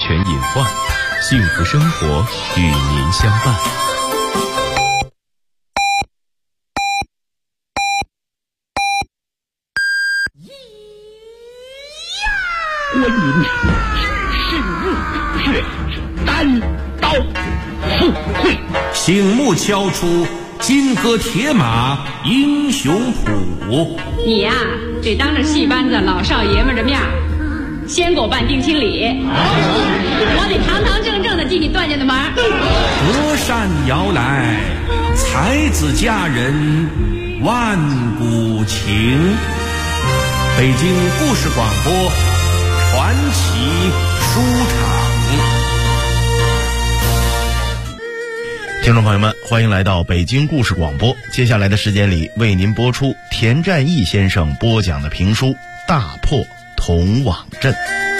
全隐患，幸福生活与您相伴。 观音慎入血单刀赴会， 醒目敲出金戈铁马英雄谱。 你呀，得当着戏班子老少爷们的面先给我办定亲礼，我得堂堂正正的进你段家的门。 隔山摇来，才子佳人万古情。北京故事广播传奇书场。 听众朋友们，欢迎来到北京故事广播。接下来的时间里，为您播出田占义先生播讲的评书《大破铜网阵》。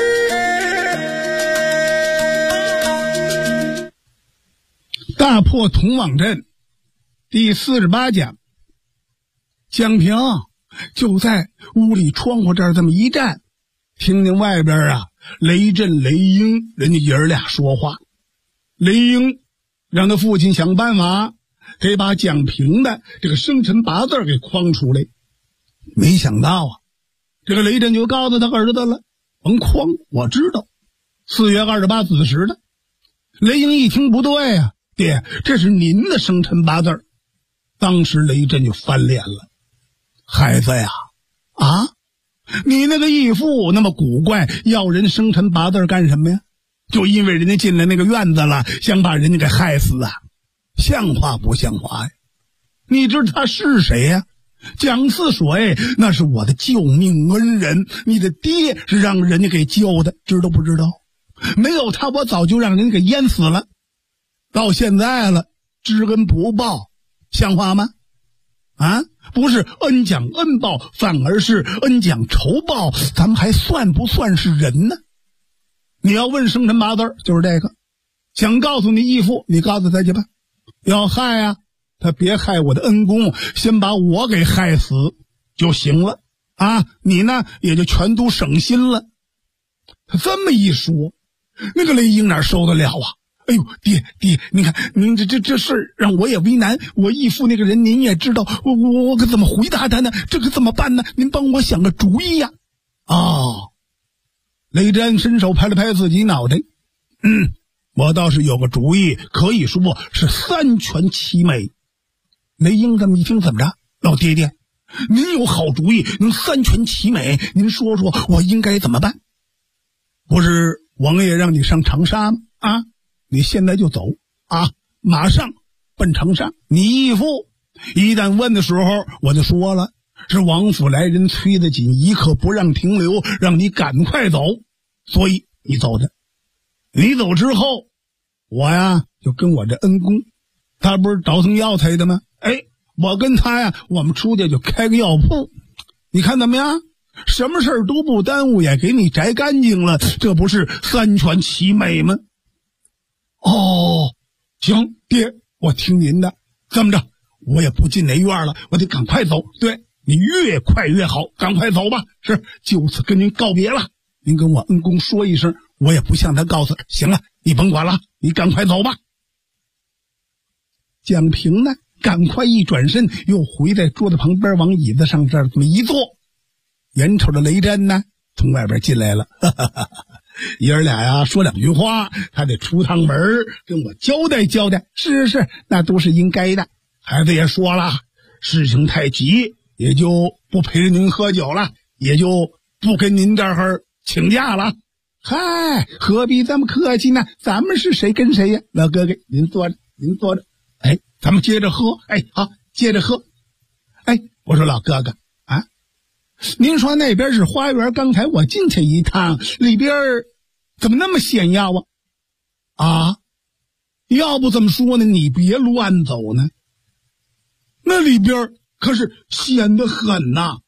大破铜网阵第48讲。蒋平就在屋里窗户这儿这么一站，听见外边啊，雷震、雷英人家爷儿俩说话。雷英让他父亲想办法得把蒋平的这个生辰八字给框出来。没想到啊，这个雷震就告诉他儿子了，甭框，我知道4月28子时的。雷英一听不对啊，爹，这是您的生辰八字。当时雷震就翻脸了，孩子呀，你那个义父那么古怪，要人生辰八字干什么呀？就因为人家进来那个院子了，想把人家给害死啊？像话不像话呀？你知道他是谁呀？蒋四水，那是我的救命恩人，你的爹是让人家给救的，知道不知道？没有他，我早就让人家给淹死了。到现在了，知恩不报，像话吗？不是恩将恩报，反而是恩将仇报，咱们还算不算是人呢？你要问生辰八字，就是这个。想告诉你义父，你告诉他去吧。要害啊，他别害我的恩公，先把我给害死就行了你呢也就全都省心了。他这么一说，那个雷英哪受得了啊？哎呦，爹，您看您这事儿让我也为难，我义父那个人您也知道，我可怎么回答他呢？这可怎么办呢？您帮我想个主意呀。雷震伸手拍了拍自己脑袋，我倒是有个主意，可以说是3全其美。雷英这么一听，怎么着？老爹爹，您有好主意，能3全其美，您说说我应该怎么办？不是王爷让你上长沙吗？你现在就走马上奔长沙。你义父一旦问的时候，我就说了，是王府来人催得紧，一刻不让停留，让你赶快走，所以你走着。你走之后，我呀就跟我这恩公，他不是倒腾药材的吗？我跟他呀，我们出去就开个药铺，你看怎么样？什么事儿都不耽误，也给你摘干净了，这不是3全其美吗？行，爹，我听您的。这么着，我也不进那院了，我得赶快走。对，你越快越好，赶快走吧。是，就此跟您告别了。您跟我恩公说一声，我也不向他告诉。行了，你甭管了，你赶快走吧。蒋平呢，赶快一转身，又回在桌子旁边，往椅子上这么一坐。眼瞅着雷震呢，从外边进来了，爷儿俩呀说2句话，他得出趟门跟我交代交代。是，那都是应该的。孩子也说了，事情太急，也就不陪着您喝酒了，也就不跟您这儿请假了。嗨，何必这么客气呢？咱们是谁跟谁呀？老哥哥，您坐着。咱们接着喝。好，接着喝。我说老哥哥您说那边是花园，刚才我进去一趟，里边怎么那么显要要不这么说呢，你别乱走呢，那里边可是显得很呐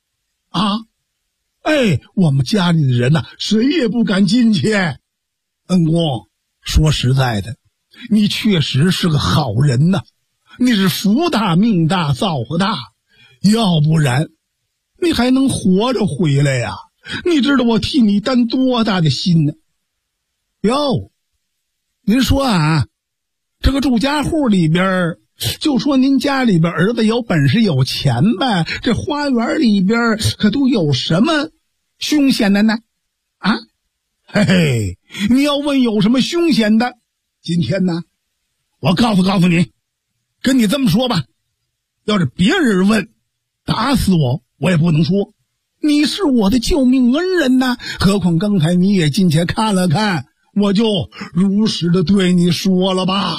我们家里的人呐，谁也不敢进去。恩公，说实在的，你确实是个好人呐，你是福大命大造化大，要不然你还能活着回来呀？你知道我替你担多大的心呢？ 哟，您说啊，这个住家户里边，就说您家里边儿子有本事有钱呗，这花园里边可都有什么凶险的呢？啊，嘿嘿，你要问有什么凶险的，今天呢，我告诉你，跟你这么说吧，要是别人问，打死我也不能说，你是我的救命恩人呐，何况刚才你也进去看了看，我就如实的对你说了吧。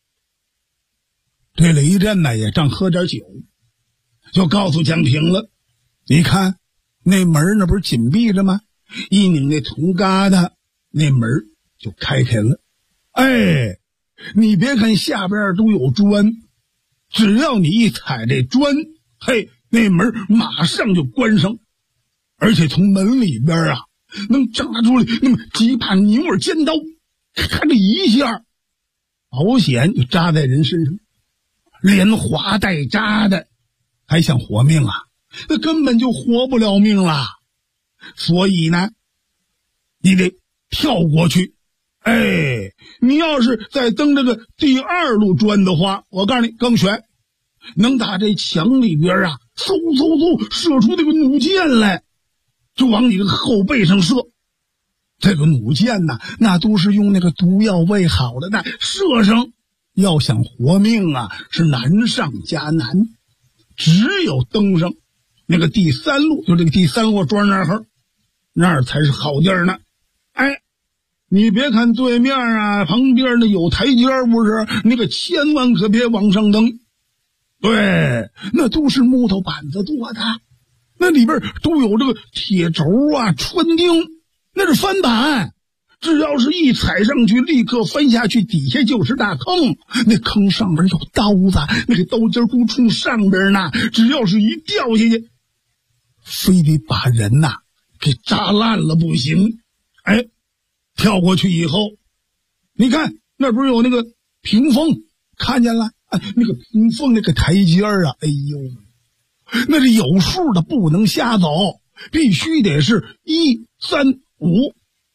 这雷震呢也正喝点酒，就告诉蒋平了，你看那门那不是紧闭着吗？一拧那铜疙瘩，那门就开了。哎，你别看下边都有砖，只要你一踩这砖，嘿，那门马上就关上，而且从门里边啊能扎出来那么几把牛耳尖刀，咔这一下，保险就扎在人身上，连划带扎的，还想活命啊？那根本就活不了命了。所以呢，你得跳过去。哎，你要是再蹬这个第二路砖的话，我告诉你更悬，能打这墙里边啊，嗖射出这个弩箭来，就往你这个后背上射。这个弩箭呢，那都是用那个毒药喂好的，那射上要想活命啊，是难上加难。只有登上那个第三路，就这个第三路砖那儿才是好地儿呢。哎，你别看对面啊，旁边的有台阶，不是那个千万可别往上蹬。对，那都是木头板子做的，那里边都有这个铁轴啊、穿钉，那是翻板。只要是一踩上去，立刻翻下去，底下就是大坑。那坑上边有刀子，那个刀尖都冲上边呢。只要是一掉下去，非得把人呐给扎烂了不行。哎，跳过去以后，你看那不是有那个屏风，看见了？哎，那个屏风那个台阶啊，哎呦，那是有数的，不能瞎走，必须得是1、3、5。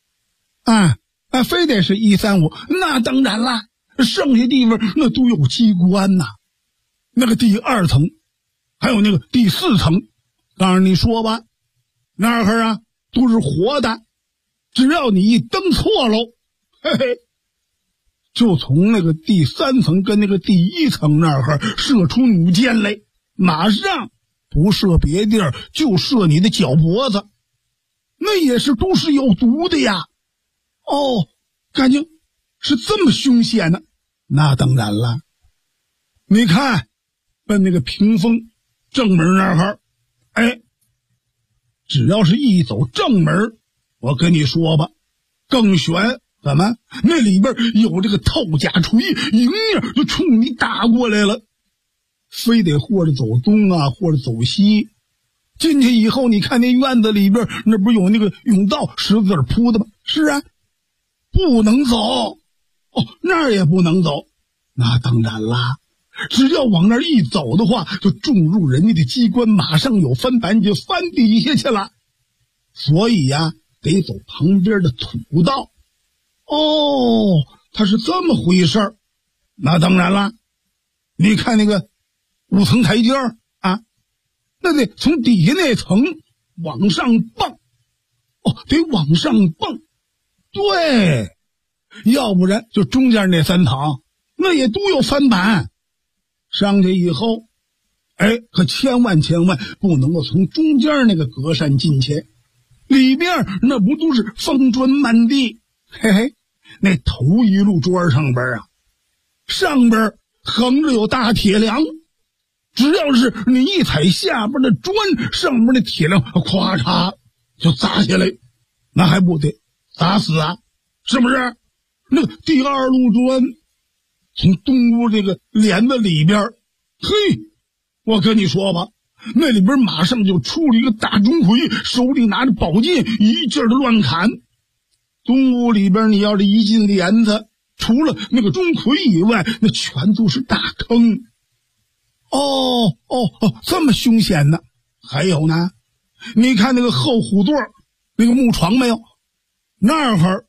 非得是1、3、5，那当然啦，剩下地方那都有机关呐。那个第2层，还有那个第4层，告诉你说吧，那儿啊都是活的，只要你一蹬错喽，嘿嘿，就从那个第3层跟那个第1层那儿射出弩箭来，马上不射别地儿，就射你的脚脖子，那也是都是有毒的呀。哦，感情是这么凶险呢？那当然了，你看奔那个屏风正门那儿，哎，只要是一走正门，我跟你说吧，更悬。怎么？那里边有这个透甲锤，迎面就冲你打过来了，非得或者走东啊，或者走西。进去以后，你看那院子里边，那不是有那个甬道石子铺的吗？是啊，不能走。哦，那儿也不能走。那当然啦，只要往那儿一走的话，就重入人家的机关，马上有翻板，就翻底下去了。所以呀，得走旁边的土道。哦，它是这么回事儿。那当然了，你看那个5层台阶啊，那得从底下那层往上蹦。哦，得往上蹦。对，要不然就中间那3层，那也都有翻板。上去以后，哎，可千万不能够从中间那个隔扇进去，里边那不都是方砖满地。嘿嘿，那头一路砖上边啊，上边横着有大铁梁，只要是你一踩下边的砖，上边的铁梁咵嚓就砸下来，那还不得砸死啊？是不是？那个第2路砖从东屋这个帘子里边，嘿，我跟你说吧，那里边马上就出了一个大钟馗，手里拿着宝剑，一劲儿的乱砍。东屋里边，你要是一进帘子，除了那个钟馗以外，那全都是大坑。哦，这么凶险呢？还有呢，你看那个后虎垛那个木床没有？那儿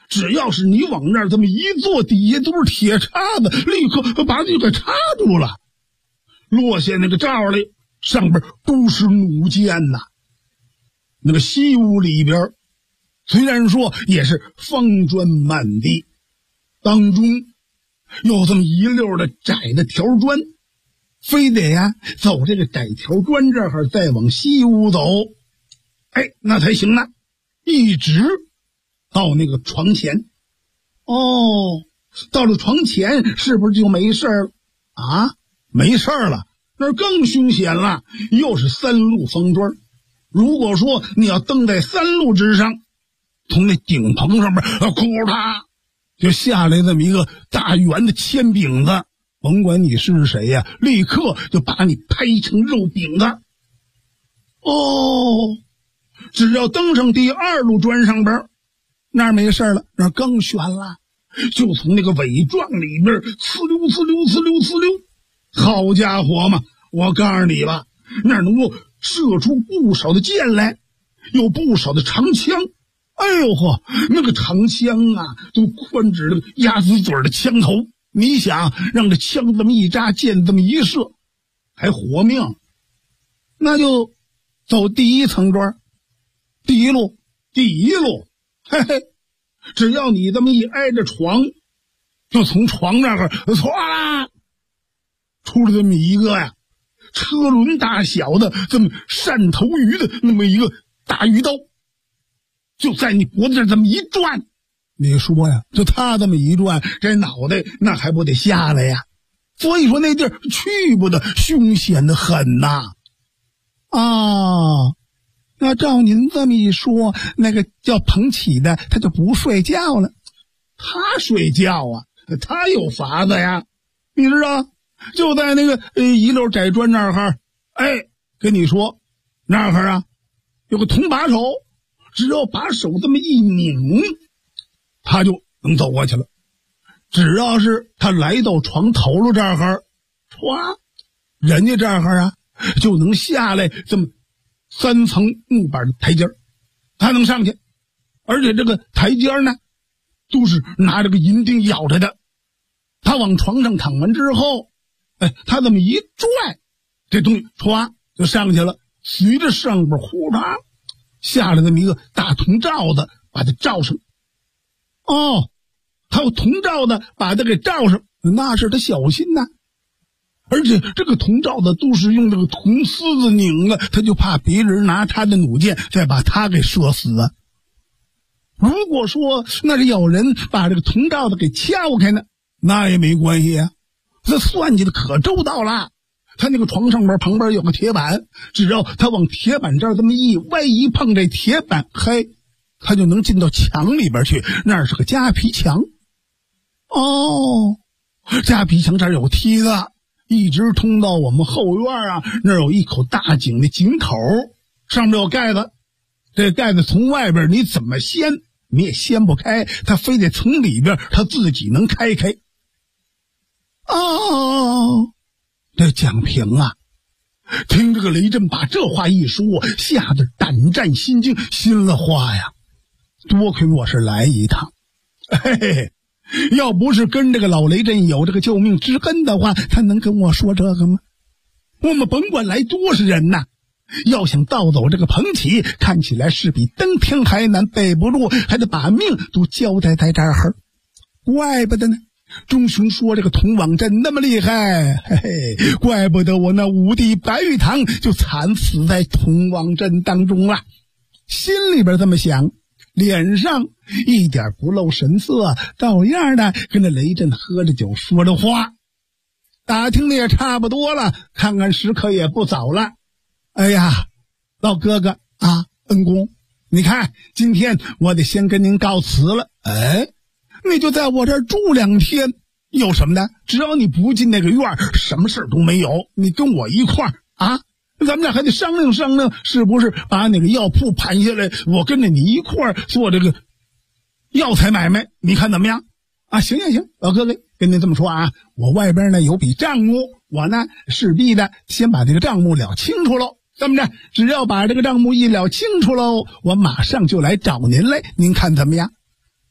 只要是你往那儿这么一坐，底下都是铁叉子，立刻把你给插住了。落下那个罩里，上边都是弩箭呐。那个西屋里边，虽然说也是方砖满地，当中有这么一溜的窄的条砖，非得呀走这个窄条砖这儿再往西屋走，哎，那才行呢。一直到那个床前，哦，到了床前是不是就没事了啊？没事了，那更凶险了，又是3路方砖。如果说你要登在3路之上，从那顶棚上面咕嗒就下来这么一个大圆的铅饼子，甭管你是谁呀，立刻就把你拍成肉饼子。哦，只要登上第2路砖上边，那儿没事了，那儿更悬了，就从那个尾状里边呲溜呲溜呲溜呲溜，好家伙嘛，我告诉你吧，那儿能够射出不少的箭来，有不少的长枪。哎呦呵，那个长枪啊，都宽指了鸭子嘴的枪头。你想让这枪这么一扎，箭这么一射，还活命，那就走第1层砖，第一路，嘿嘿，只要你这么一挨着床，就从床那儿唰啦出了这么一个呀，车轮大小的这么扇头鱼的那么一个大鱼刀，就在你脖子这这么一转，你说呀，就他这么一转，这脑袋那还不得下来呀？所以说那地儿去不得，凶险的很呐。啊，那照您这么一说，那个叫彭起的他就不睡觉了。他睡觉啊，他有法子呀，你知道，就在那个一溜窄砖那儿，哎，跟你说那儿啊有个铜把手，只要把手这么一拧，他就能走过去了。只要是他来到床头了这儿，唰，人家这儿啊就能下来这么3层木板的台阶，他能上去，而且这个台阶呢都是拿这个银钉咬着的。他往床上躺完之后，哎，他这么一拽，这东西唰就上去了，随着上边呼嚓下来这么一个大铜罩子，把它罩上。哦，他有铜罩子把它给罩上，那是他小心呐。而且这个铜罩子都是用这个铜丝子拧的，他就怕别人拿他的弩箭再把他给射死啊。如果说那是有人把这个铜罩子给撬开呢，那也没关系啊，这算计的可周到了。他那个床上边旁边有个铁板，只要他往铁板这儿这么一歪一碰这铁板，嘿，他就能进到墙里边去，那是个夹皮墙。哦，夹皮墙这儿有梯子，一直通到我们后院啊，那儿有一口大井的井口，上面有盖子，这盖子从外边你怎么掀你也掀不开，他非得从里边他自己能开。哦，这蒋平啊，听这个雷震把这话一说，吓得胆战心惊，心了话呀，多亏我是来一趟，嘿嘿，要不是跟这个老雷震有这个救命之恩的话，他能跟我说这个吗？我们甭管来多少人呐，要想盗走这个彭起，看起来是比登天还难，背不住还得把命都交代在这儿。怪不得呢，钟雄说这个铜网阵那么厉害，嘿嘿，怪不得我那五弟白玉堂就惨死在铜网阵当中了。心里边这么想，脸上一点不露神色，照样的跟着雷震喝着酒说着话。打听的也差不多了，看看时刻也不早了。哎呀，老哥哥啊，恩公，你看今天我得先跟您告辞了。哎，你就在我这儿住2天，有什么的？只要你不进那个院，什么事都没有。你跟我一块儿啊，咱们俩还得商量商量，是不是把那个药铺盘下来，我跟着你一块儿做这个药材买卖，你看怎么样？啊，行，老哥哥跟您这么说啊，我外边呢有笔账目，我呢势必的先把这个账目了清楚喽。这么着，只要把这个账目一了清楚喽，我马上就来找您来，您看怎么样？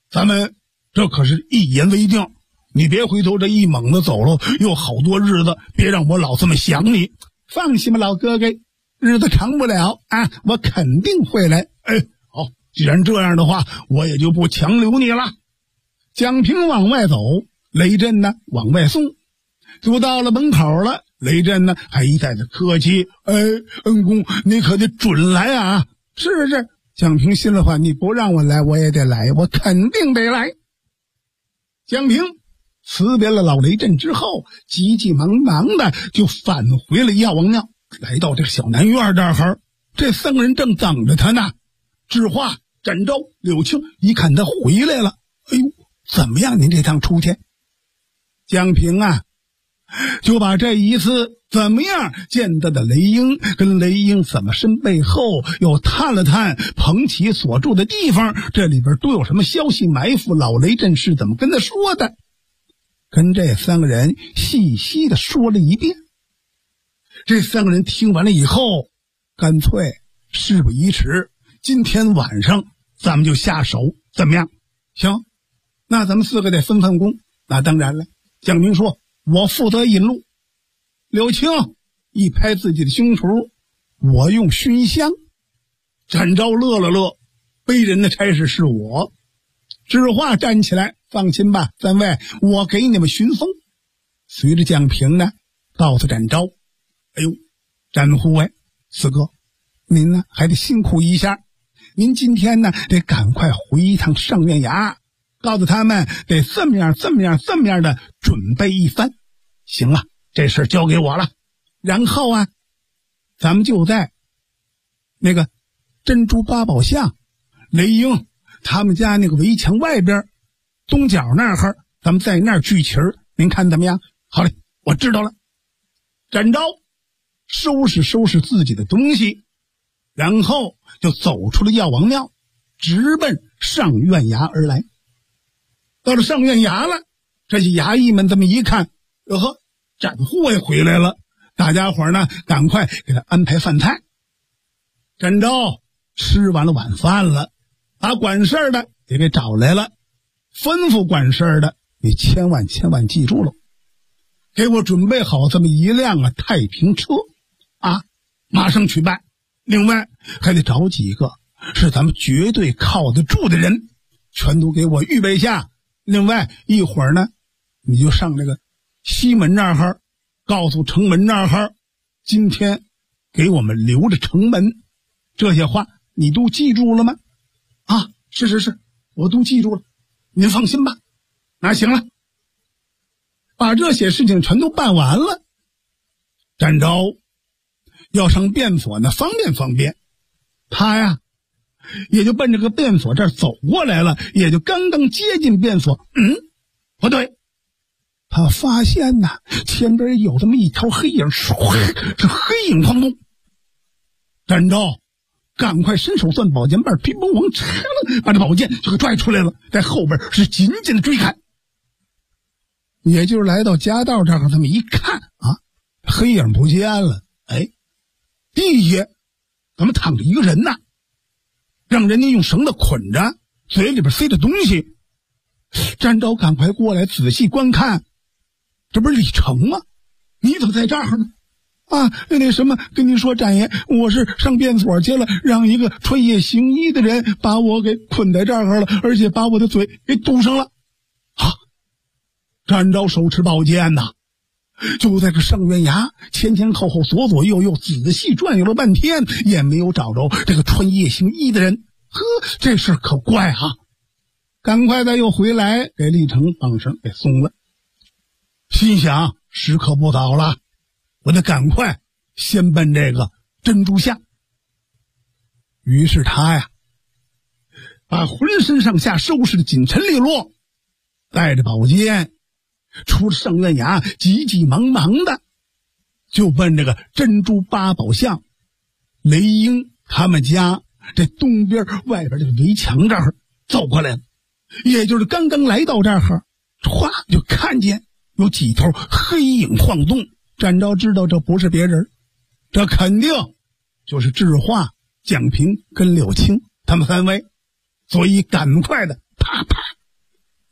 咱们这可是一言为定，你别回头这一猛子走了，又好多日子，别让我老这么想你。放心吧，老哥哥，日子长不了啊，我肯定会来。好，既然这样的话，我也就不强留你了。蒋平往外走，雷震呢往外送，就到了门口了。雷震呢还一再的客气，恩公你可得准来啊。是，蒋平心里话，你不让我来我也得来，我肯定得来。蒋平辞别了老雷震之后，急急忙忙的就返回了药王庙，来到这个小南院这儿，这3个人正等着他呢。智化、展昭、柳青一看他回来了，哎呦，怎么样您这趟出去？蒋平啊就把这一次怎么样见到的雷英，跟雷英怎么身背后又探了探彭奇所住的地方，这里边都有什么消息埋伏，老雷震是怎么跟他说的，跟这3个人细细的说了一遍。这3个人听完了以后，干脆事不宜迟，今天晚上咱们就下手，怎么样？行，那咱们4个得分分工。那当然了，蒋平说我负责引路，柳青一拍自己的胸脯，我用熏香。展昭乐了乐，背人的差事是我。智化站起来，放心吧3位，我给你们巡风。随着蒋平呢告诉展昭，哎呦，展护卫4哥，您呢还得辛苦一下，您今天呢得赶快回一趟上院衙，告诉他们得这么样的准备一番。行了，这事交给我了。然后啊，咱们就在那个珍珠八宝巷雷英他们家那个围墙外边东角那儿，咱们在那儿聚齐儿，您看怎么样？好嘞，我知道了。展昭收拾自己的东西，然后就走出了药王庙，直奔上院衙而来。到了上院衙了，这些衙役们这么一看，哟呵，展护卫回来了，大家伙呢赶快给他安排饭菜。展昭吃完了晚饭了，把管事的也给找来了，吩咐管事的，你千万记住了，给我准备好这么一辆太平车啊，马上去办。另外还得找几个是咱们绝对靠得住的人，全都给我预备下。另外一会儿呢，你就上那个西门那儿，告诉城门那儿，今天给我们留着城门。这些话你都记住了吗？啊，是，我都记住了，您放心吧。那行了，把这些事情全都办完了，展昭要上便所呢，方便。他呀也就奔这个便所这儿走过来了，也就刚刚接近便所，不对，他发现呐前边有这么一条黑影，这黑影晃动。展昭赶快伸手攥宝剑把乒乓往插了，把这宝剑就给拽出来了，在后边是紧紧的追看。也就是来到夹道这儿，这么一看啊，黑影不见了，地下怎么躺着一个人呢？让人家用绳子捆着，嘴里边塞着东西。展昭赶快过来仔细观看，这不是李成吗？你怎么在这儿呢？啊，那什么，跟您说展爷，我是上便所去了，让一个穿夜行衣的人把我给捆在这儿了，而且把我的嘴给堵上了。啊！展昭手持宝剑呐，就在这上院衙前后左右仔细转悠了半天，也没有找着这个穿夜行衣的人。呵，这事可怪啊！赶快的又回来给李成绑绳给松了，心想时刻不早了，我得赶快先奔这个珍珠巷。于是他呀把浑身上下收拾的紧陈利落，带着宝剑出了上院衙，急忙的就奔这个珍珠八宝巷雷英他们家这东边外边这个围墙这儿走过来了。也就是刚刚来到这儿，唰就看见有几头黑影晃动。展昭知道这不是别人，这肯定就是智化、蒋平跟柳青他们3位，所以赶快的啪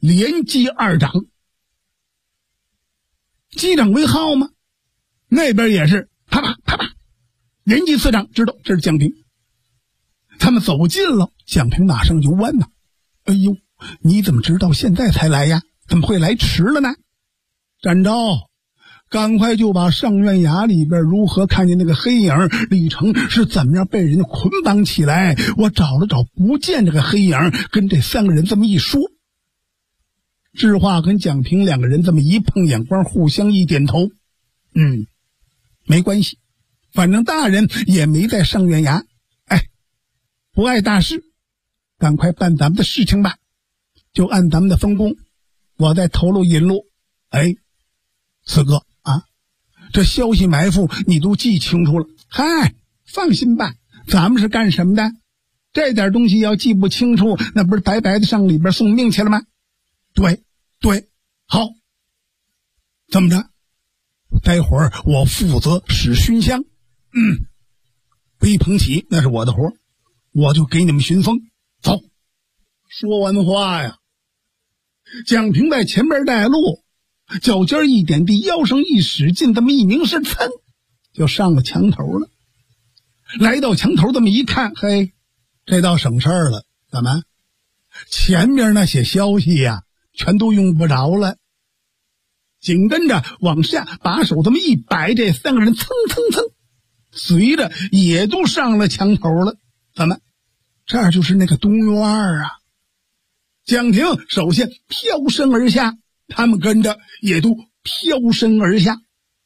连击2掌，击掌为号吗？那边也是啪啪啪啪，连击4掌，知道这是蒋平。他们走近了，蒋平马上就问呐：“哎呦，你怎么知道现在才来呀？怎么会来迟了呢？”展昭赶快就把上院衙里边如何看见那个黑影，李成是怎么样被人家捆绑起来，我找了找不见这个黑影，跟这3个人这么一说。智化跟蒋平2个人这么一碰眼光，互相一点头，没关系，反正大人也没在上院衙，不碍大事，赶快办咱们的事情吧，就按咱们的分工，我再投入引路。四哥啊，这消息埋伏你都记清楚了。嗨，放心吧，咱们是干什么的？这点东西要记不清楚，那不是白白的上里边送命去了吗？对，好，这么着，待会儿我负责使熏香，背捧起那是我的活，我就给你们巡风。走。说完话呀，蒋平在前边带路，脚尖一点地，腰上一使劲，这么一凝视，噌就上了墙头了。来到墙头这么一看，嘿，这倒省事儿了。怎么？前面那些消息呀，全都用不着了。紧跟着往下把手这么一摆，这3个人蹭蹭蹭，随着也都上了墙头了。怎么？这儿就是那个东院啊。蒋平首先飘身而下，他们跟着也都飘身而下。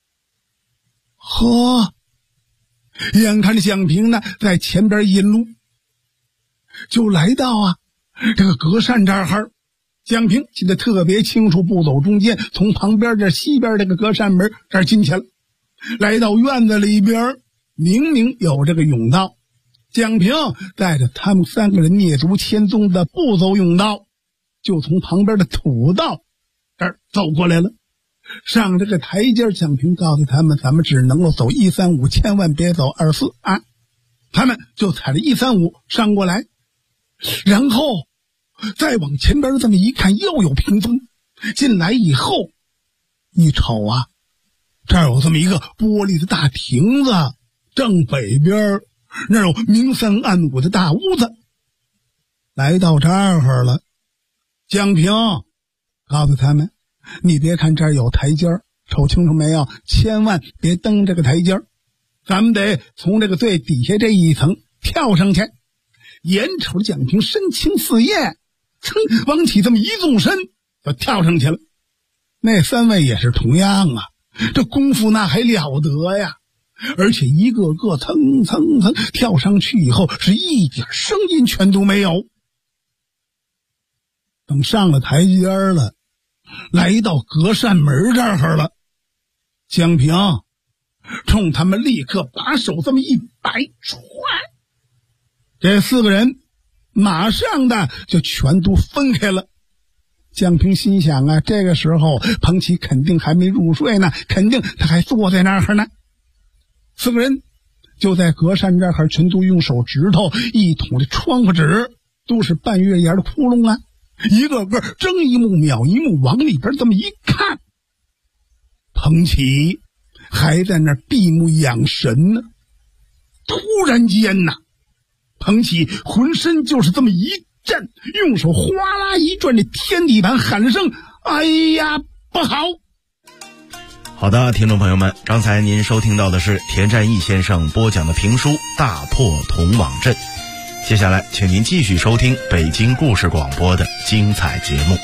呵，眼看着蒋平呢在前边引路，就来到这个隔扇这儿。蒋平记得特别清楚，步走中间，从旁边这西边这个隔扇门这儿进去了。来到院子里边，明明有这个甬道，蒋平带着他们3个人蹑足潜踪的不走甬道，就从旁边的土道这儿走过来了。上这个台阶，蒋平告诉他们，咱们只能够走135，千万别走24啊。他们就踩着135上过来，然后再往前边这么一看，又有屏风。进来以后一瞅这儿有这么一个玻璃的大亭子，正北边那有明3暗5的大屋子。来到这儿了，蒋平告诉他们，你别看这儿有台阶，瞅清楚没有，千万别登这个台阶，咱们得从这个最底下这一层跳上去。眼瞅蒋平身轻似燕，噌往起这么一纵身就跳上去了。那3位也是同样这功夫那还了得呀，而且一个个蹭蹭蹭跳上去以后，是一点声音全都没有。等上了台阶了，来到隔扇门这儿了，蒋平冲他们立刻把手这么一摆，唰，这4个人马上的就全都分开了。蒋平心想这个时候彭奇肯定还没入睡呢，肯定他还坐在那儿呢。4个人就在隔扇这儿全都用手指头一捅的窗户纸，都是半月牙的窟窿一个个睁一目秒一目，往里边这么一看，彭奇还在那儿闭目养神呢。突然间彭奇浑身就是这么一震，用手哗啦一转这天地板，喊了声：“哎呀，不好！” 好的，听众朋友们，刚才您收听到的是田占义先生播讲的评书《大破铜网阵》。接下来请您继续收听北京故事广播的精彩节目。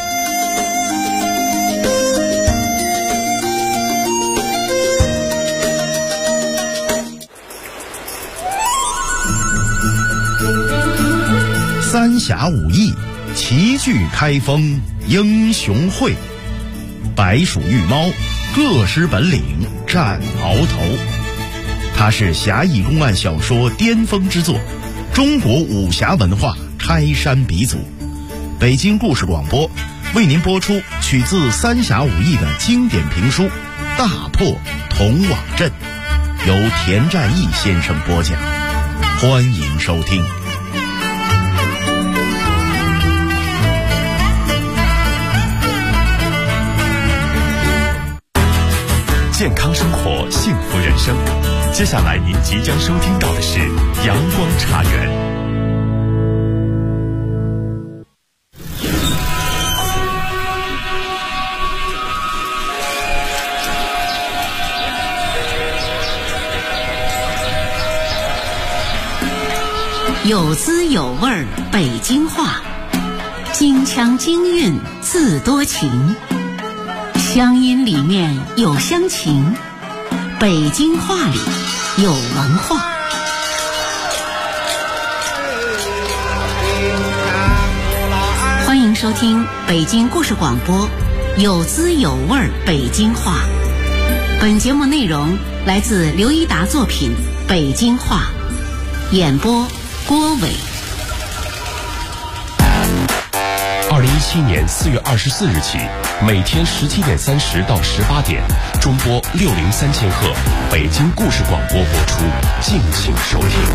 三峡武艺，齐聚开封英雄会，白鼠玉猫，各施本领战鳌头。它是侠义公案小说巅峰之作，中国武侠文化开山鼻祖。北京故事广播为您播出取自三峡武艺的经典评书《大破铜网阵》，由田占义先生播讲，欢迎收听。 健康生活，幸福人生。接下来您即将收听到的是阳光茶园。 有滋有味儿北京话，京腔京韵字多情，乡音里面有乡情，北京话里有文化。欢迎收听北京故事广播有滋有味儿北京话。本节目内容来自刘一达作品《北京话》，演播郭伟。 2017年4月24日起，每天17点30到18点，中波603000赫，北京故事广播播出，敬请收听。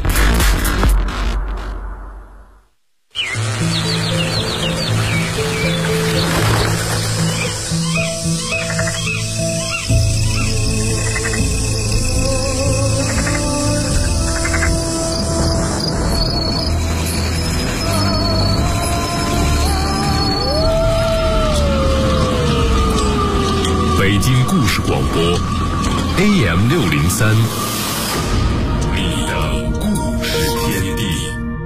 北京故事广播 AM603， 你的故事天地。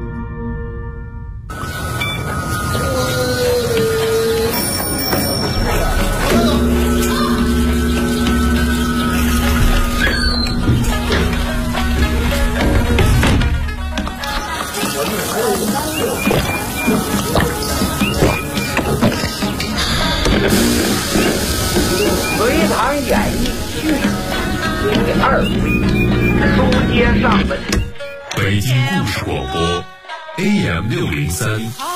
隋唐演义续第2回，书接上文。 北京故事广播 AM603，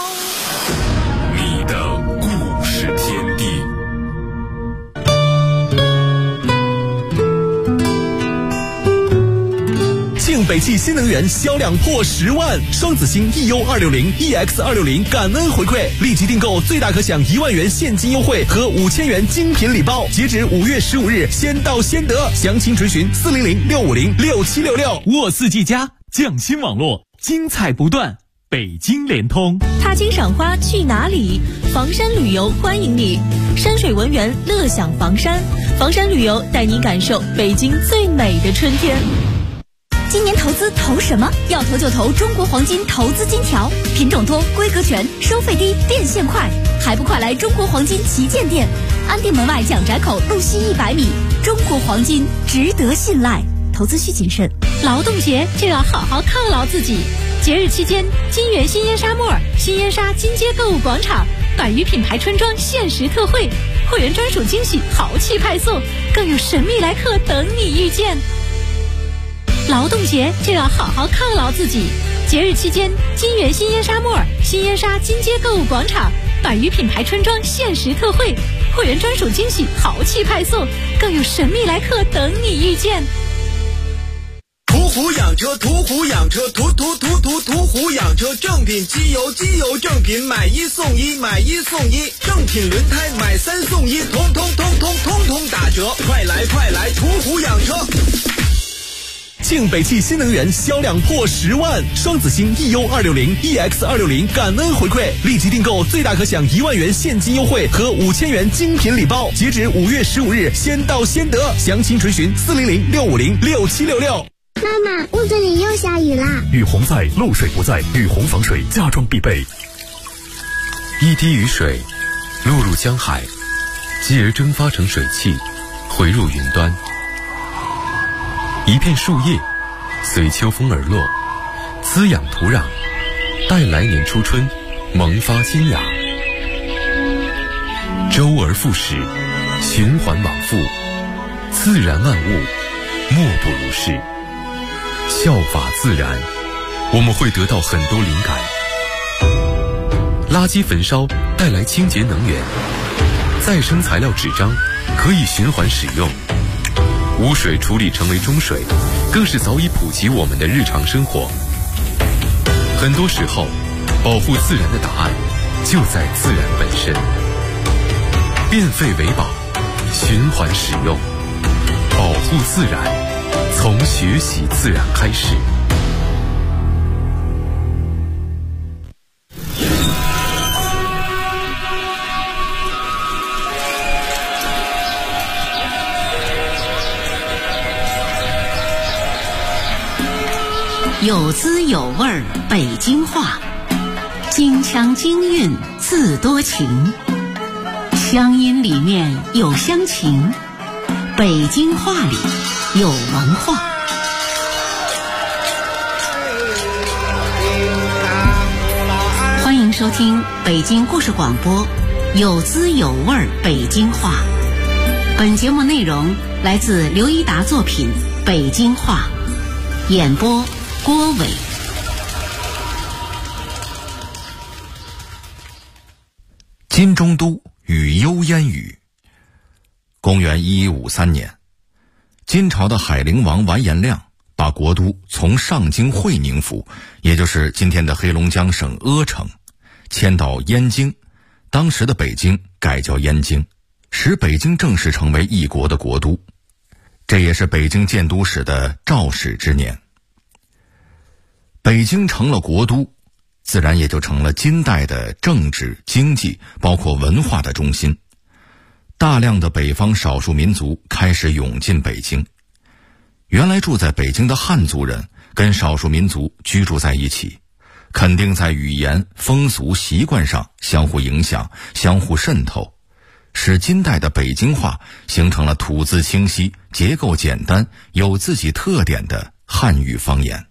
你的故事天地。 庆北汽新能源销量破10万，双子星 EU260、EX260 感恩回馈，立即订购最大可享1万元现金优惠和5000元精品礼包，截止5月15日，先到先得。详情垂询400-650-6766。 沃四 G 加匠心网络，精彩不断。北京联通， 踏青赏花去哪里？房山旅游欢迎你，山水文园乐享房山，房山旅游带你感受北京最美的春天。 今年投资投什么？要投就投中国黄金投资金条，品种多，规格全，收费低，变现快，还不快来中国黄金旗舰店，安定门外蒋宅口路西100米，中国黄金值得信赖，投资需谨慎。 劳动节就要好好犒劳自己，节日期间，金源新烟沙漠、新烟沙金街购物广场100余品牌春装限时特惠，会员专属惊喜豪气派送，更有神秘来客等你遇见。劳动节就要好好犒劳自己，节日期间，金源新烟沙漠、新烟沙金街购物广场100余品牌春装限时特惠，会员专属惊喜豪气派送，更有神秘来客等你遇见。 途虎养车，途虎养车，途虎养车，正品机油正品，买1送1，买1送1，正品轮胎买3送1，通通打折，快来途虎养车。 庆北汽新能源销量破10万，双子星 EU260、EX260 感恩回馈，立即订购最大可享1万元现金优惠和5000元精品礼包，截止5月15日，先到先得。详情垂询400-650-6766。 妈妈，屋子里又下雨啦！ 雨洪在，漏水不在，雨洪防水家装必备。 一滴雨水落入江海，继而蒸发成水汽，回入云端。一片树叶随秋风而落，滋养土壤，待来年初春萌发新芽。周而复始，循环往复，自然万物莫不如是。效法自然，我们会得到很多灵感。垃圾焚烧带来清洁能源，再生材料纸张可以循环使用，污水处理成为中水，更是早已普及我们的日常生活。很多时候，保护自然的答案就在自然本身。变废为宝，循环使用， 保护自然，从学习自然开始。 有滋有味儿北京话，京腔京韵自多情，乡音里面有乡情，北京话里有文化。欢迎收听北京故事广播，有滋有味儿北京话。本节目内容来自刘一达作品《北京话》，演播郭伟。 金中都与幽烟雨。公元1153年，金朝的海陵王完颜亮把国都从上京会宁府，也就是今天的黑龙江省阿城，迁到燕京，当时的北京改叫燕京，使北京正式成为一国的国都。这也是北京建都史的肇始之年。北京成了国都，自然也就成了金代的政治、经济包括文化的中心。大量的北方少数民族开始涌进北京。原来住在北京的汉族人跟少数民族居住在一起，肯定在语言、风俗、习惯上相互影响、相互渗透，使金代的北京话形成了吐字清晰、结构简单、有自己特点的汉语方言。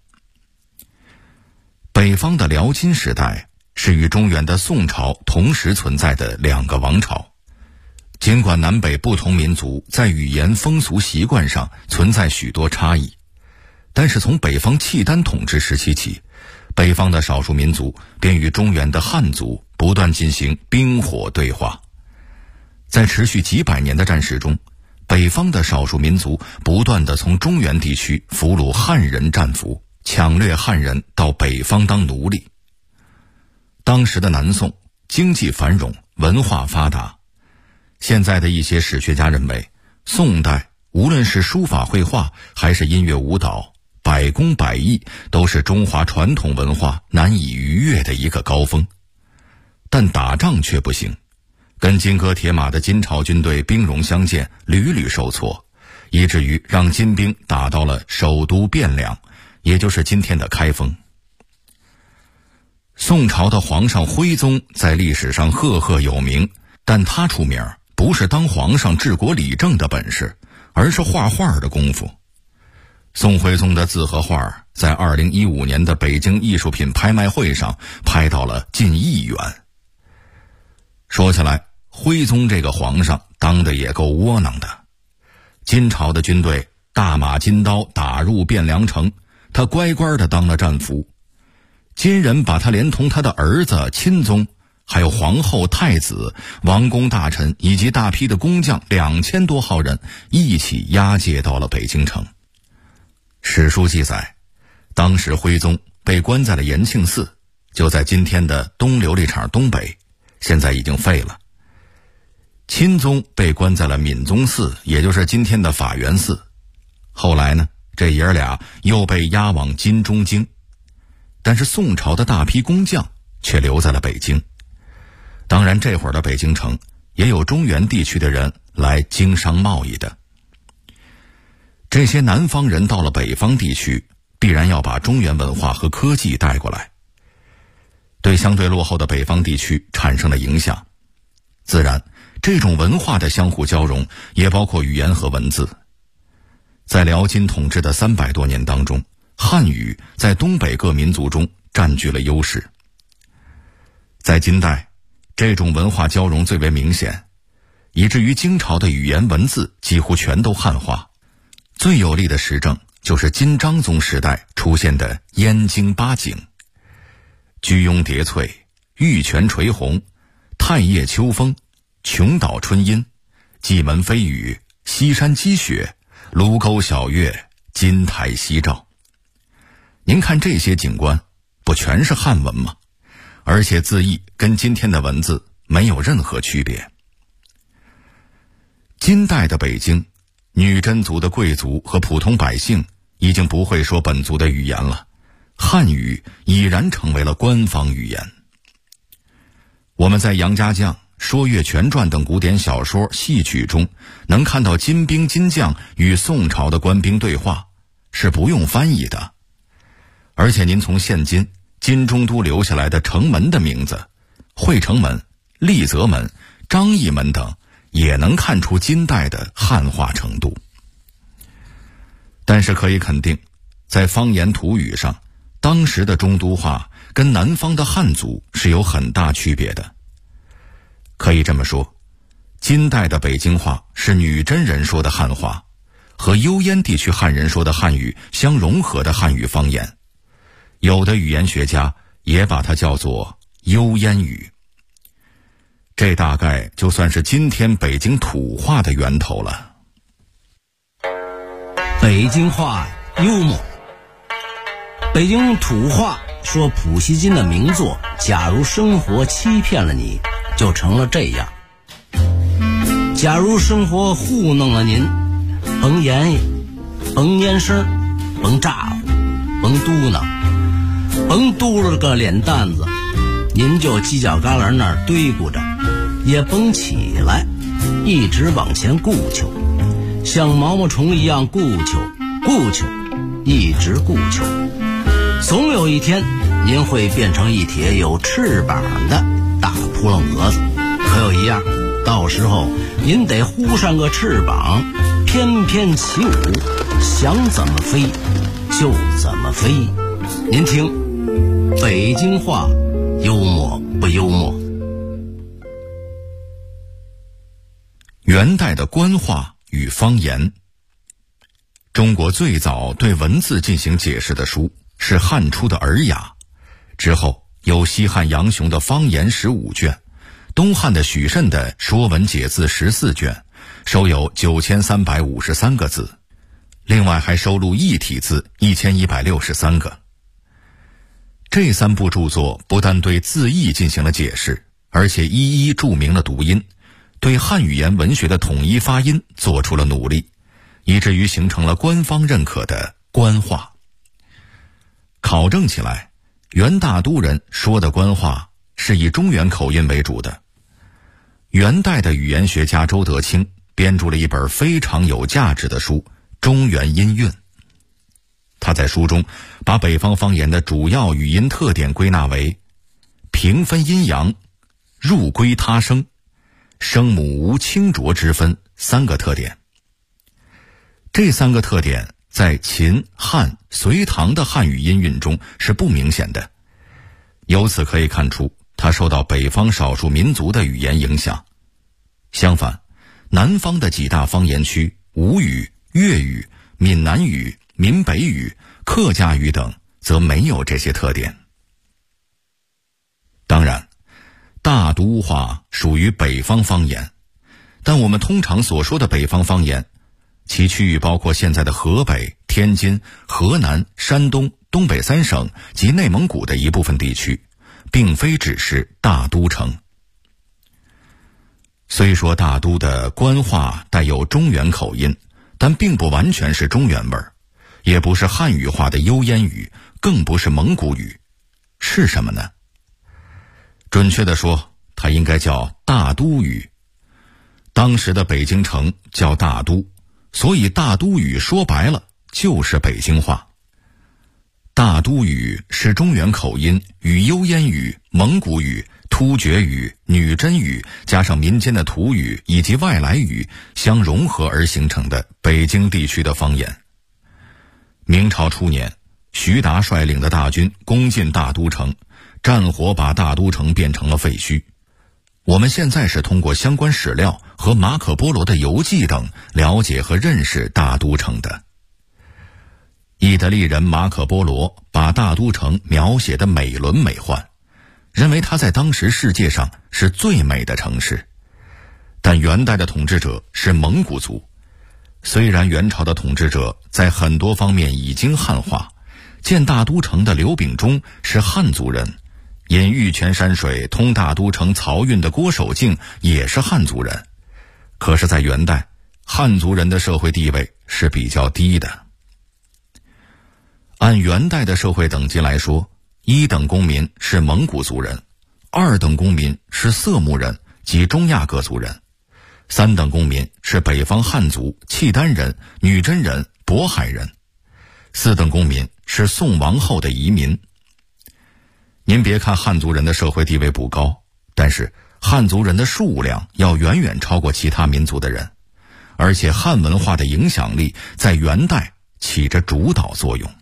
北方的辽金时代是与中原的宋朝同时存在的两个王朝。尽管南北不同民族在语言、风俗、习惯上存在许多差异，但是从北方契丹统治时期起，北方的少数民族便与中原的汉族不断进行冰火对话。在持续几百年的战事中，北方的少数民族不断地从中原地区俘虏汉人战俘，抢掠汉人到北方当奴隶。当时的南宋经济繁荣，文化发达。现在的一些史学家认为，宋代无论是书法绘画还是音乐舞蹈，百工百艺都是中华传统文化难以逾越的一个高峰。但打仗却不行，跟金戈铁马的金朝军队兵戎相见，屡屡受挫，以至于让金兵打到了首都汴梁，也就是今天的开封。宋朝的皇上徽宗在历史上赫赫有名，但他出名不是当皇上治国理政的本事，而是画画的功夫。宋徽宗的字和画在2015年的北京艺术品拍卖会上拍到了近1亿元。说起来，徽宗这个皇上当得也够窝囊的。金朝的军队大马金刀打入汴梁城，他乖乖地当了战俘。金人把他连同他的儿子、亲宗，还有皇后、太子、王公大臣以及大批的工匠2000多号人一起押解到了北京城。史书记载，当时徽宗被关在了延庆寺，就在今天的东琉璃厂东北，现在已经废了。钦宗被关在了敏宗寺，也就是今天的法源寺。后来呢，这爷俩又被押往金中京。但是宋朝的大批工匠却留在了北京。当然这会儿的北京城也有中原地区的人来经商贸易的。这些南方人到了北方地区，必然要把中原文化和科技带过来，对相对落后的北方地区产生了影响。自然这种文化的相互交融也包括语言和文字。在辽金统治的300多年当中，汉语在东北各民族中占据了优势。在金代，这种文化交融最为明显，以至于金朝的语言文字几乎全都汉化。最有力的实证就是金章宗时代出现的燕京八景：居庸叠翠、玉泉垂虹、太液秋风、琼岛春阴、蓟门飞雨、西山积雪、卢沟晓月、金台夕照。您看这些景观，不全是汉文吗？而且字义跟今天的文字没有任何区别。金代的北京女真族的贵族和普通百姓已经不会说本族的语言了，汉语已然成为了官方语言。我们在杨家将、说岳全传等古典小说、戏曲中能看到金兵金将与宋朝的官兵对话，是不用翻译的。而且您从现今金中都留下来的城门的名字，惠城门、丽泽门、张义门等，也能看出金代的汉化程度。但是可以肯定，在方言土语上，当时的中都话跟南方的汉族是有很大区别的。可以这么说，金代的北京话是女真人说的汉话，和幽燕地区汉人说的汉语相融合的汉语方言。有的语言学家也把它叫做幽燕语。这大概就算是今天北京土话的源头了。 北京话幽默。北京土话说普希金的名作《假如生活欺骗了你》就成了这样：假如生活糊弄了您，甭言语，甭蔫声，甭咋呼，甭嘟囔，甭嘟了个脸蛋子，您就犄角旮旯那儿堆咕着，也甭起来，一直往前顾求，像毛毛虫一样顾求，一直顾求。总有一天，您会变成一帖有翅膀的大扑棱蛾子。可有一样，到时候您得呼上个翅膀，翩翩起舞，想怎么飞就怎么飞。您听，北京话幽默不幽默？ 元代的官话与方言。中国最早对文字进行解释的书是汉初的《尔雅》，之后有西汉杨雄的方言15卷，东汉的许慎的说文解字14卷，收有9353个字，另外还收录异体字1163个。这3部著作不但对字义进行了解释，而且一一注明了读音，对汉语言文学的统一发音做出了努力，以至于形成了官方认可的官话。考证起来，元大都人说的官话是以中原口音为主的。元代的语言学家周德清编著了一本非常有价值的书《中原音韵》。他在书中把北方方言的主要语音特点归纳为平分阴阳、入归他声、声母无清浊之分3个特点。这3个特点在秦、汉、隋唐的汉语音韵中是不明显的，由此可以看出它受到北方少数民族的语言影响。相反，南方的几大方言区吴语、粤语、闽南语、闽北语、客家语等则没有这些特点。当然，大都话属于北方方言，但我们通常所说的北方方言，其区域包括现在的河北、天津、河南、山东、东北3省及内蒙古的一部分地区，并非只是大都城。虽说大都的官话带有中原口音，但并不完全是中原味儿，也不是汉语化的幽燕语，更不是蒙古语。是什么呢？准确地说，它应该叫大都语。当时的北京城叫大都，所以大都语说白了就是北京话。大都语是中原口音与幽燕语、蒙古语、突厥语、女真语加上民间的土语以及外来语相融合而形成的北京地区的方言。明朝初年，徐达率领的大军攻进大都城，战火把大都城变成了废墟。我们现在是通过相关史料和马可波罗的游记等了解和认识大都城的。意大利人马可波罗把大都城描写得美轮美奂，认为它在当时世界上是最美的城市。但元代的统治者是蒙古族，虽然元朝的统治者在很多方面已经汉化，建大都城的刘秉忠是汉族人，引玉泉山水通大都城漕运的郭守敬也是汉族人。可是在元代， 汉族人的社会地位是比较低的。按元代的社会等级来说，1等公民是蒙古族人，2等公民是色目人及中亚各族人，3等公民是北方汉族、契丹人、女真人、渤海人，4等公民是宋王后的移民。您别看汉族人的社会地位不高，但是汉族人的数量要远远超过其他民族的人，而且汉文化的影响力在元代起着主导作用。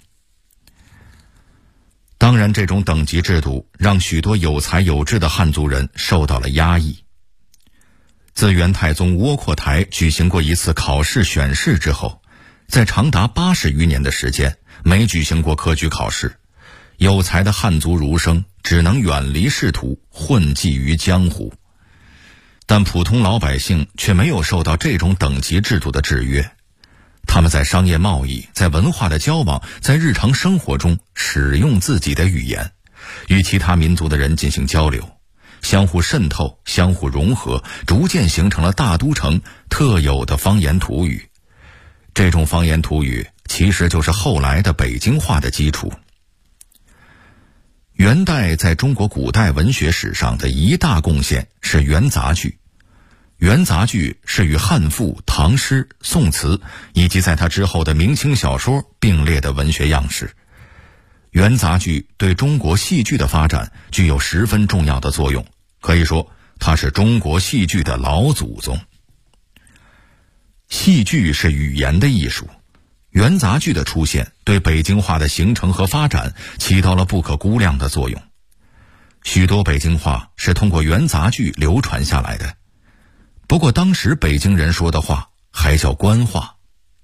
当然，这种等级制度让许多有才有志的汉族人受到了压抑。自元太宗窝阔台举行过一次考试选试之后，在长达80余年的时间没举行过科举考试，有才的汉族儒生只能远离仕途，混迹于江湖。但普通老百姓却没有受到这种等级制度的制约，他们在商业贸易、在文化的交往、在日常生活中使用自己的语言，与其他民族的人进行交流，相互渗透、相互融合，逐渐形成了大都城特有的方言土语。这种方言土语其实就是后来的北京话的基础。元代在中国古代文学史上的一大贡献是元杂剧。元杂剧是与汉赋、唐诗、宋词以及在它之后的明清小说并列的文学样式。元杂剧对中国戏剧的发展具有十分重要的作用，可以说它是中国戏剧的老祖宗。戏剧是语言的艺术，元杂剧的出现对北京话的形成和发展起到了不可估量的作用。许多北京话是通过元杂剧流传下来的。不过当时北京人说的话还叫官话。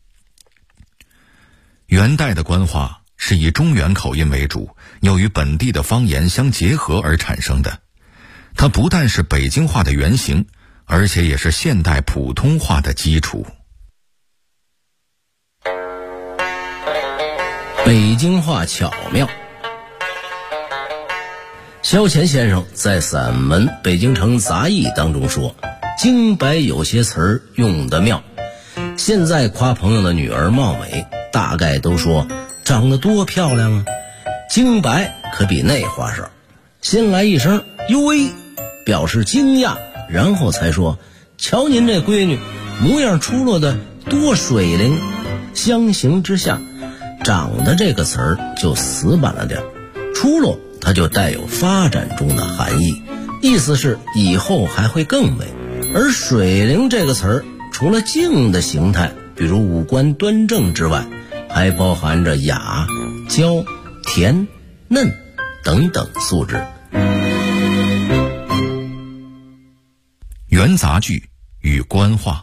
元代的官话是以中原口音为主，又与本地的方言相结合而产生的。它不但是北京话的原型，而且也是现代普通话的基础。 北京话巧妙。萧乾先生在散文《北京城杂艺》当中说，京白有些词儿用得妙。现在夸朋友的女儿貌美，大概都说长得多漂亮啊。京白可比那话少，先来一声哟喂，表示惊讶，然后才说瞧您这闺女模样出落的多水灵。相形之下，长得这个词儿就死板了点，出落它就带有发展中的含义，意思是以后还会更美。而水灵这个词儿除了静的形态，比如五官端正之外，还包含着雅、娇、甜、嫩等等素质。 元杂剧与官话。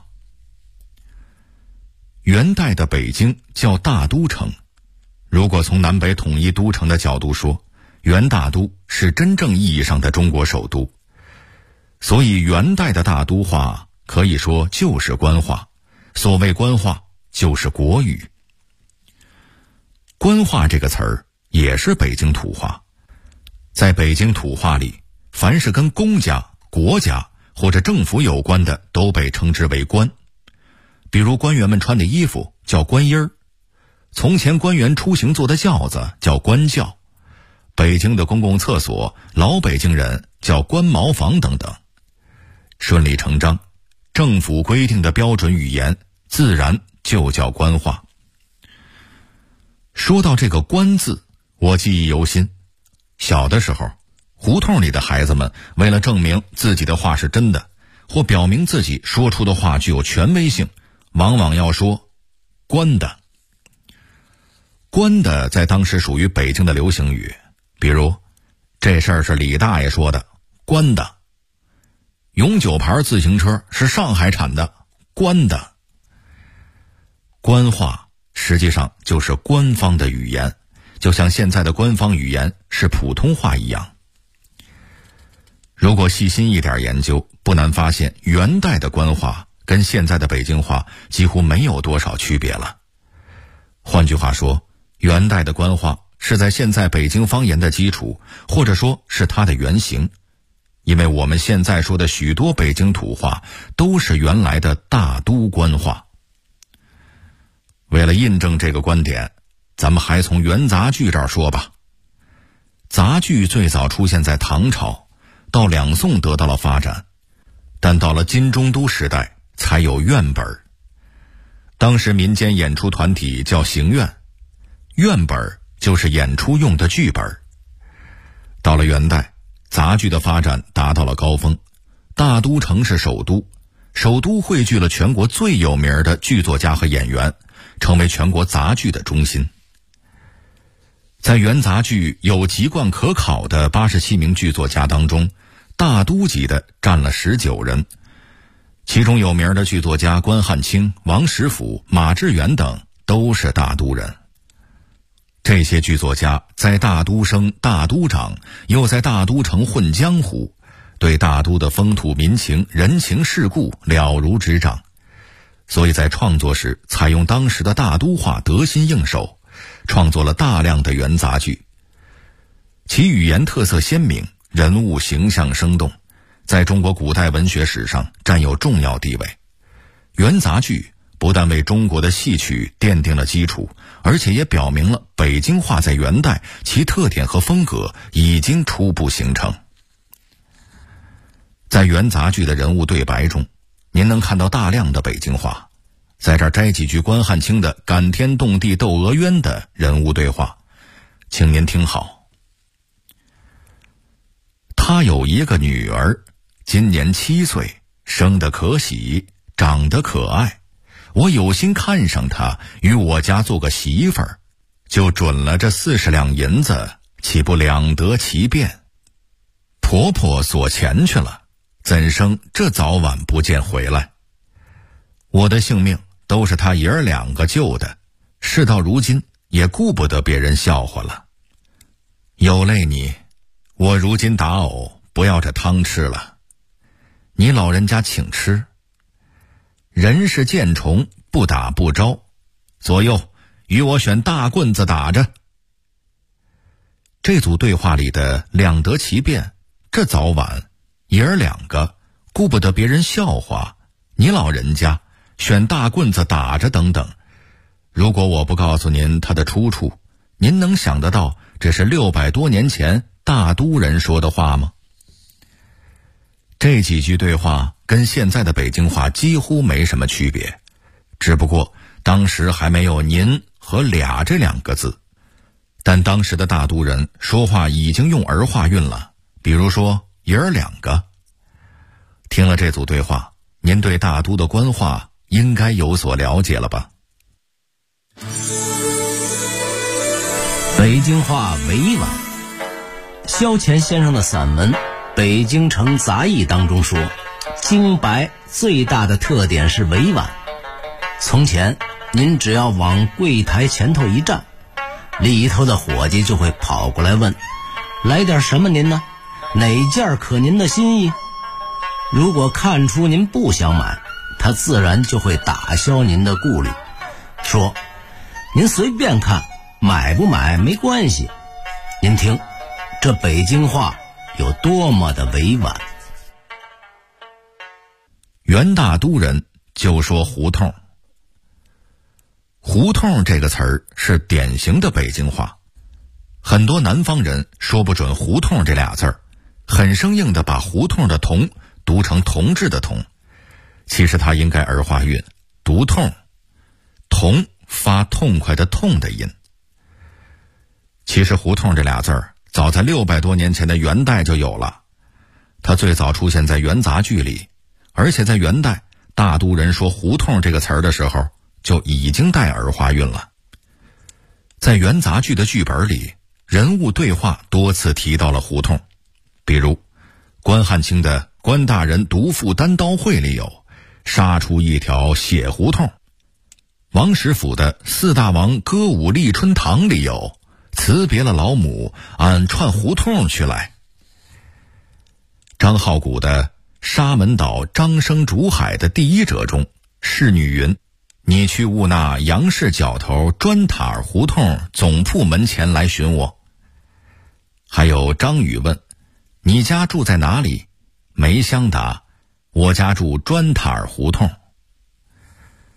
元代的北京叫大都城，如果从南北统一都城的角度说，元大都是真正意义上的中国首都。所以元代的大都话可以说就是官话，所谓官话就是国语。官话这个词儿也是北京土话，在北京土话里，凡是跟公家、国家或者政府有关的都被称之为官。比如官员们穿的衣服叫官衣儿，从前官员出行坐的轿子叫官轿，北京的公共厕所老北京人叫官茅房等等。顺理成章，政府规定的标准语言自然就叫官话。说到这个官字，我记忆犹新。小的时候，胡同里的孩子们为了证明自己的话是真的，或表明自己说出的话具有权威性，往往要说官的。官的在当时属于北京的流行语，比如这事儿是李大爷说的，官的。永久牌自行车是上海产的，官的。官话实际上就是官方的语言，就像现在的官方语言是普通话一样。如果细心一点研究，不难发现元代的官话跟现在的北京话几乎没有多少区别了。换句话说，元代的官话是在现在北京方言的基础，或者说是它的原型。因为我们现在说的许多北京土话都是原来的大都官话。 为了印证这个观点，咱们还从元杂剧这儿说吧。杂剧最早出现在唐朝，到两宋得到了发展，但到了金中都时代才有院本。当时民间演出团体叫行院，院本就是演出用的剧本。到了元代，杂剧的发展达到了高峰，大都城是首都，首都汇聚了全国最有名的剧作家和演员，成为全国杂剧的中心。在元杂剧有籍贯可考的87名剧作家当中，大都级的占了19人，其中有名的剧作家关汉卿、王实甫、马致远等都是大都人。这些剧作家在大都生、大都长，又在大都城混江湖，对大都的风土民情、人情世故了如指掌，所以在创作时采用当时的大都话，得心应手，创作了大量的元杂剧。其语言特色鲜明，人物形象生动，在中国古代文学史上占有重要地位。元杂剧不但为中国的戏曲奠定了基础，而且也表明了北京话在元代其特点和风格已经初步形成。在元杂剧的人物对白中，您能看到大量的北京话。在这儿摘几句关汉卿的感天动地窦娥冤的人物对话，请您听好。他有一个女儿，今年7岁，生得可喜，长得可爱，我有心看上她，与我家做个媳妇儿，就准了这40两银子，岂不两得其便？婆婆所钱去了，怎生这早晚不见回来？我的性命都是他爷儿2个救的，事到如今也顾不得别人笑话了。有累你，我如今打藕，不要这汤吃了，你老人家请吃。人是见虫，不打不招，左右与我选大棍子打着。这组对话里的两得其便，这早晚爷儿2个顾不得别人笑话，你老人家选大棍子打着等等，如果我不告诉您它的出处，您能想得到这是600多年前大都人说的话吗？这几句对话跟现在的北京话几乎没什么区别，只不过当时还没有您和俩这2个字，但当时的大都人说话已经用儿化韵了，比如说爷儿2个。听了这组对话，您对大都的官话应该有所了解了吧？ 北京话委婉。萧乾先生的散文《北京城杂役》当中说，京白最大的特点是委婉。从前您只要往柜台前头一站，里头的伙计就会跑过来问，来点什么您呢？哪件可您的心意？如果看出您不想买，他自然就会打消您的顾虑，说您随便看，买不买没关系。您听这北京话有多么的委婉。 元大都人就说胡同。胡同这个词儿是典型的北京话，很多南方人说不准胡同这俩字儿，很生硬地把胡同的同读成同志的同，其实它应该儿化韵，读痛，同发痛快的痛的音。其实胡同这俩字儿早在600多年前的元代就有了，它最早出现在元杂剧里，而且在元代大都人说胡同这个词儿的时候就已经带儿化韵了。在元杂剧的剧本里，人物对话多次提到了胡同，比如关汉卿的关大人独赴单刀会里有杀出一条血胡同，王实甫的4大王歌舞立春堂里有辞别了老母，俺串胡同去来。张浩古的沙门岛张生竹海的第1折中，侍女云，你去务那杨氏角头砖塔儿胡同总铺门前来寻我。还有张宇问，你家住在哪里？梅香答，我家住砖塔儿胡同。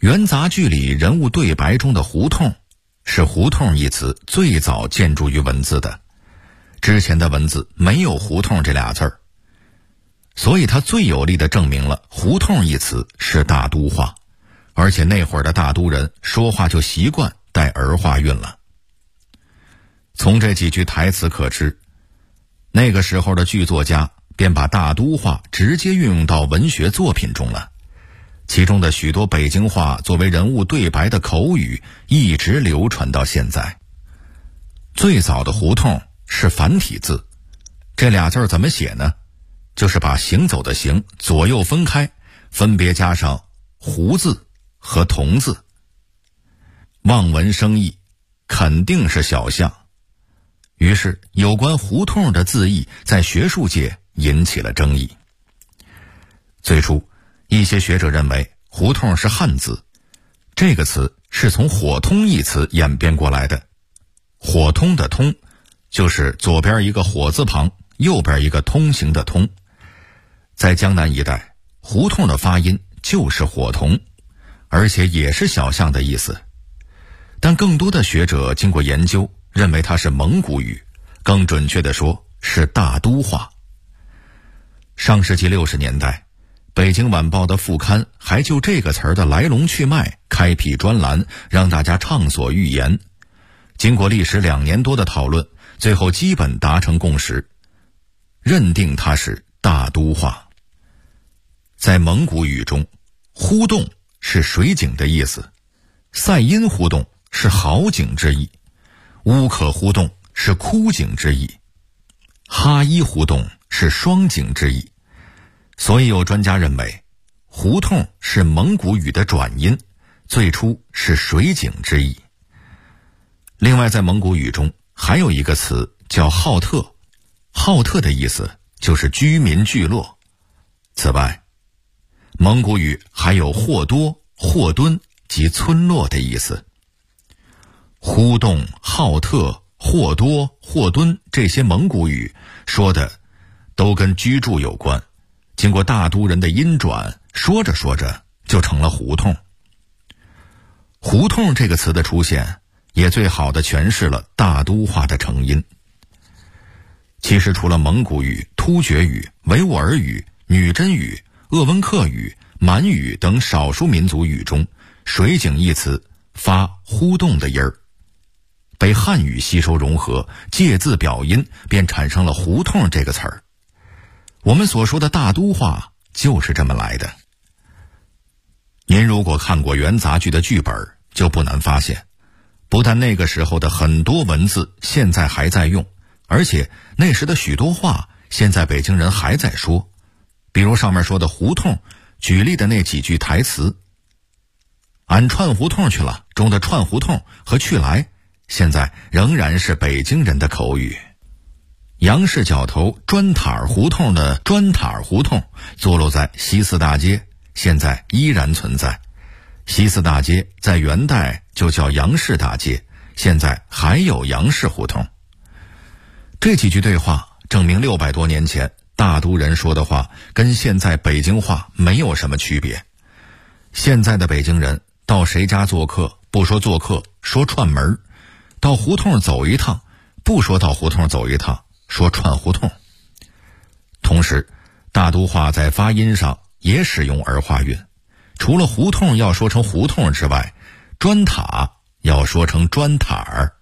元杂剧里人物对白中的胡同，是胡同一词最早见诸于文字的，之前的文字没有胡同这俩字儿，所以它最有力地证明了胡同一词是大都话，而且那会儿的大都人说话就习惯带儿化韵了。从这几句台词可知，那个时候的剧作家便把大都话直接运用到文学作品中了，其中的许多北京话作为人物对白的口语一直流传到现在。最早的胡同是繁体字，这俩字怎么写呢？就是把行走的行左右分开，分别加上胡字和同字。望文生义，肯定是小象。于是有关胡同的字义在学术界引起了争议。最初一些学者认为胡同是汉字，这个词是从火通一词演变过来的。火通的通就是左边一个火字旁，右边一个通行的通。在江南一带，胡同的发音就是火通，而且也是小象的意思。但更多的学者经过研究，认为它是蒙古语，更准确地说是大都话。上世纪60年代，北京晚报的副刊还就这个词儿的来龙去脉开辟专栏，让大家畅所欲言。经过历时2年多的讨论，最后基本达成共识，认定它是大都话。在蒙古语中，忽洞是水井的意思，塞阴忽洞是好井之意，乌可忽洞是枯井之意，哈伊忽洞是双井之意。所以有专家认为，胡同是蒙古语的转音，最初是水井之意。另外在蒙古语中还有一个词叫浩特，浩特的意思就是居民聚落。此外，蒙古语还有霍多、霍敦及村落的意思。忽洞、浩特、霍多、霍敦这些蒙古语说的都跟居住有关，经过大都人的音转，说着说着就成了胡同。胡同这个词的出现，也最好地诠释了大都话的成因。其实除了蒙古语、突厥语、维吾尔语、女真语、鄂温克语、满语等少数民族语中，水井一词发忽洞的音儿，被汉语吸收融合，借字表音，便产生了胡同这个词儿。我们所说的大都话就是这么来的。您如果看过元杂剧的剧本，就不难发现，不但那个时候的很多文字现在还在用，而且那时的许多话现在北京人还在说。比如上面说的胡同举例的那几句台词，俺串胡同去了中的串胡同和去来，现在仍然是北京人的口语。杨氏角头砖塔胡同的砖塔胡同坐落在西四大街，现在依然存在。西四大街在元代就叫杨氏大街，现在还有杨氏胡同。这几句对话证明600多年前大都人说的话跟现在北京话没有什么区别。现在的北京人到谁家做客，不说做客，说串门；到胡同走一趟，不说到胡同走一趟，说串胡同。同时，大都话在发音上也使用儿化韵，除了胡同要说成胡同之外，砖塔要说成砖塔儿。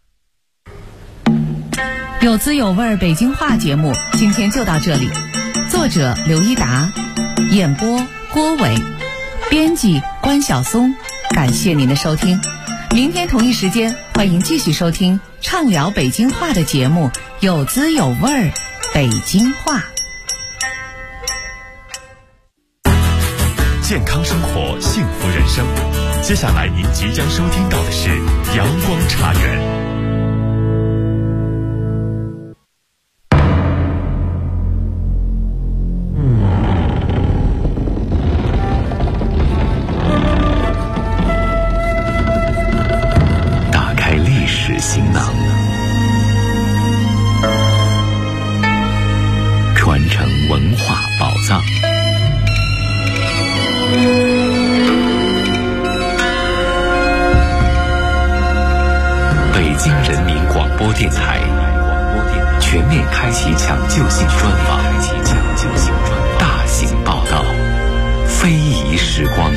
有滋有味北京话节目今天就到这里，作者刘一达，演播郭伟，编辑关晓松，感谢您的收听。明天同一时间，欢迎继续收听畅聊北京话的节目，有滋有味北京话。 健康生活，幸福人生。接下来您即将收听到的是阳光茶园。打开历史行囊，传承文化宝藏。 播电台，全面开启抢救性专访，大型报道，非遗时光。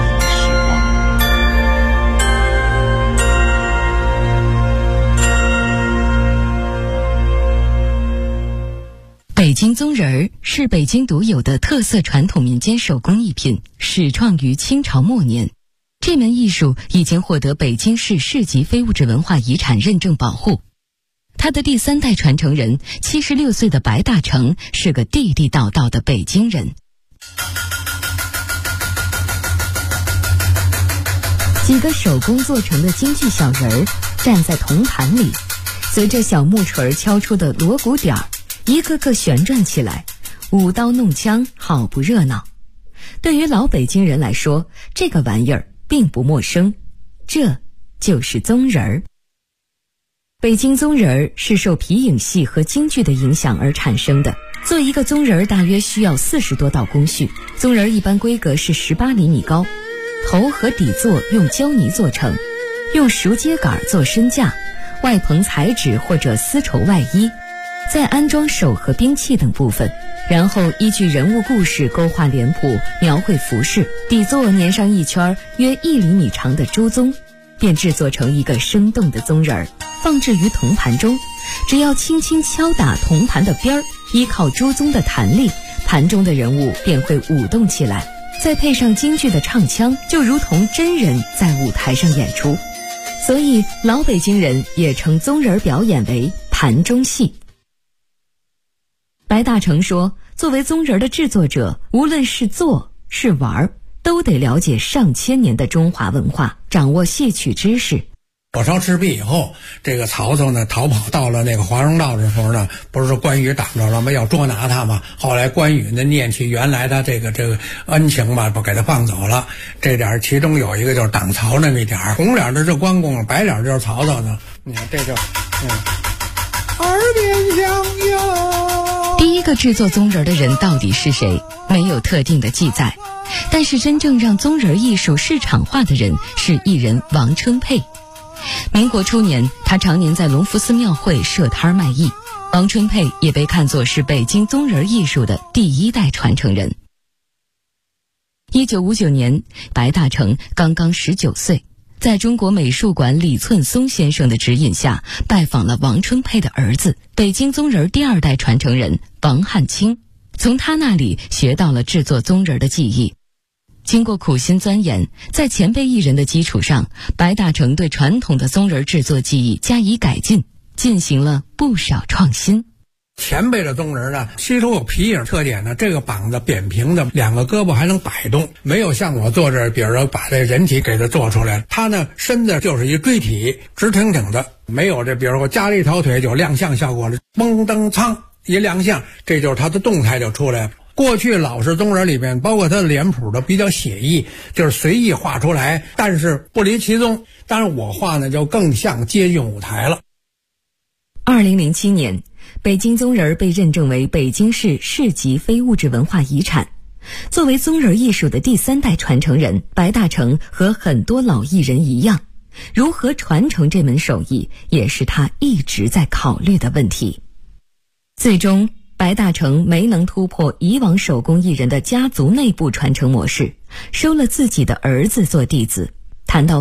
北京宗人儿是北京独有的特色传统民间手工艺品，始创于清朝末年。这门艺术已经获得北京市市级非物质文化遗产认证保护。他的第3代传承人76岁的白大成是个地地道道的北京人。几个手工做成的京剧小人儿站在铜盘里，随着小木锤敲出的锣鼓点儿，一个个旋转起来，舞刀弄枪，好不热闹。对于老北京人来说，这个玩意儿并不陌生，这就是宗人儿。北京宗人儿是受皮影戏和京剧的影响而产生的。做一个宗人儿大约需要40多道工序。宗人儿一般规格是18厘米高，头和底座用胶泥做成，用熟秸秆做身架，外棚彩纸或者丝绸外衣，再安装手和兵器等部分，然后依据人物故事勾画脸谱，描绘服饰，底座粘上一圈约1厘米长的朱宗，便制作成一个生动的宗人儿，放置于铜盘中。只要轻轻敲打铜盘的边儿，依靠朱宗的弹力，盘中的人物便会舞动起来，再配上京剧的唱腔，就如同真人在舞台上演出。所以老北京人也称宗人表演为盘中戏。白大成说，作为宗人的制作者，无论是做是玩，都得了解上千年的中华文化，掌握戏曲知识。 火烧赤壁以后，这个曹操呢逃跑到了那个华容道的时候呢，不是说关羽挡着了吗？要捉拿他嘛。后来关羽呢念起原来的这个恩情吧，不给他放走了。这点其中有一个就是挡曹那么一点，红脸的是关公，白脸就是曹操呢。你看这就耳边响哟。 第一个制作宗人的人到底是谁？没有特定的记载。但是真正让宗人艺术市场化的人是艺人王春佩。民国初年，他常年在隆福寺庙会设摊卖艺。王春佩也被看作是北京宗人艺术的第1代传承人。1959年，白大成刚刚19岁，在中国美术馆李寸松先生的指引下，拜访了王春佩的儿子，北京宗人第2代传承人王汉卿，从他那里学到了制作宗人的技艺。经过苦心钻研，在前辈艺人的基础上，白大成对传统的宗人制作技艺加以改进，进行了不少创新。 前辈的宗人呢，稀土有皮影特点呢，这个膀子扁平的，2个胳膊还能摆动，没有像我做这，比如说把这人体给它做出来，它呢身子就是一锥体，直挺挺的，没有这比如说加了一条腿就亮相效果了，嘣噔噌一亮相，这就是它的动态就出来了。过去老式宗人里面，包括他的脸谱都比较写意，就是随意画出来，但是不离其宗。当然我画呢就更像接近舞台了。 2007年，北京宗人被认证为北京市市级非物质文化遗产。作为宗人艺术的第3代传承人，白大成和很多老艺人一样，如何传承这门手艺，也是他一直在考虑的问题。最终白大成没能突破以往手工艺人的家族内部传承模式，收了自己的儿子做弟子。谈到